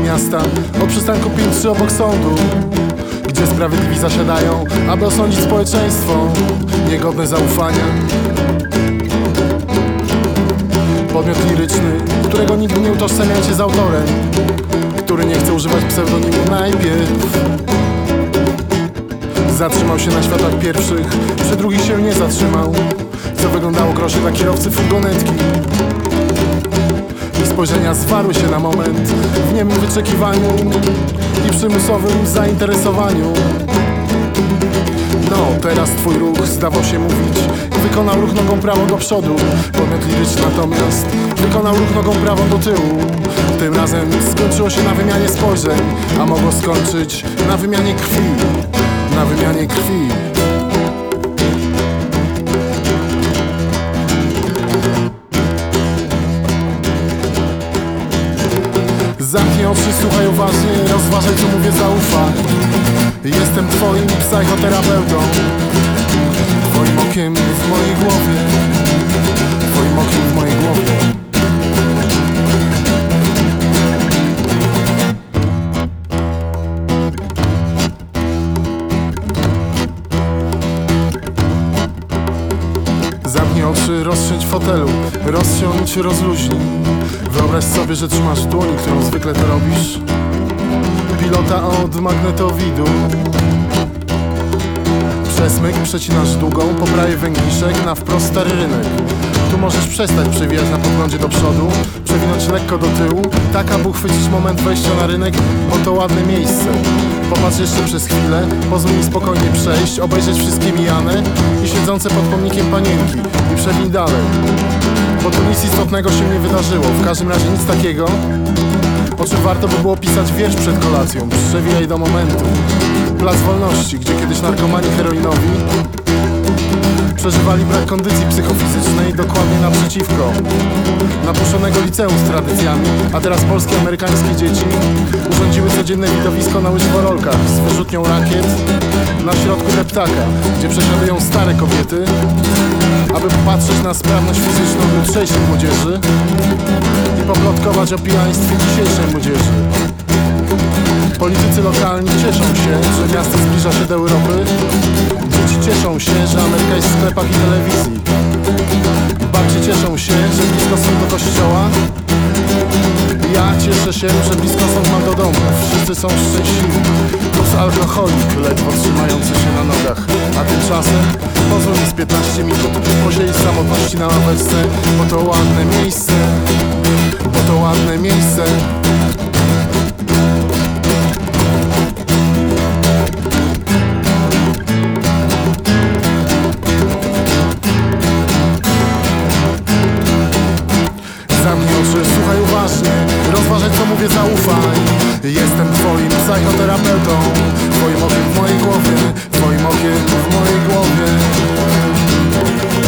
miasta, od przystanku Piętrzy obok sądu, gdzie sprawiedliwi zasiadają, aby osądzić społeczeństwo niegodne zaufania. Podmiot liryczny, którego nigdy nie utożsamiajcie z autorem, który nie chce używać pseudonimu najpierw. Zatrzymał się na światach pierwszych, przy drugich się nie zatrzymał, co wyglądało grosze dla kierowcy furgonetki. Ich spojrzenia zwarły się na moment w niemym wyczekiwaniu i przymusowym zainteresowaniu. No, teraz twój ruch zdawał się mówić. Wykonał ruch nogą prawą do przodu. Podmiot liryczny natomiast wykonał ruch nogą prawą do tyłu. Tym razem skończyło się na wymianie spojrzeń, a mogło skończyć na wymianie krwi. Na wymianie krwi. Zamknij oczy, słuchaj uważnie, rozważaj co mówię, zaufaj. Jestem twoim psychoterapeutą, twoim okiem w mojej głowie, twoim okiem w mojej głowie. Zamknij oczy, rozsiądź w fotelu, rozsiądź, rozluźnij. Wyobraź sobie, że trzymasz w dłoni, którą zwykle to robisz, pilota od magnetowidu. Przesmyk przecinasz długą, po prawej węgiszek na wprost stary rynek. Tu możesz przestać przewijać na podglądzie do przodu, przewinąć lekko do tyłu, tak aby uchwycić moment wejścia na rynek, bo to ładne miejsce. Popatrz jeszcze przez chwilę, pozwól mi spokojnie przejść, obejrzeć wszystkie mijane i siedzące pod pomnikiem panienki i przewinij dalej, bo tu nic istotnego się nie wydarzyło, w każdym razie nic takiego, o czym warto by było pisać wiersz przed kolacją. Przewijaj do momentu. Plac Wolności, gdzie kiedyś narkomani heroinowi przeżywali brak kondycji psychofizycznej, dokładnie naprzeciwko napuszonego liceum z tradycjami, a teraz polskie i amerykańskie dzieci urządziły codzienne widowisko na łyżworolkach z wyrzutnią rakiet na środku deptaka, gdzie przesiadują stare kobiety, aby popatrzeć na sprawność fizyczną jutrzejszej młodzieży i poplotkować o pijaństwie dzisiejszej młodzieży. Politycy lokalni cieszą się, że miasto zbliża się do Europy. Dzieci cieszą się, że Ameryka jest w sklepach i telewizji. Babcie cieszą się, że blisko są do kościoła. Ja cieszę się, że blisko są mam do domu. Wszyscy są szczęśliwi. Plus alkoholik, ledwo trzymający się na nogach. A tymczasem pozwól mi z 15 minut posiedzieć w samotności na ławeczce, bo to ładne miejsce, bo to ładne miejsce. Zamknij oczy, słuchaj uważnie, rozważaj co mówię, zaufaj. Jestem twoim psychoterapeutą, twoim okiem w mojej głowie, twoim okiem w mojej głowie.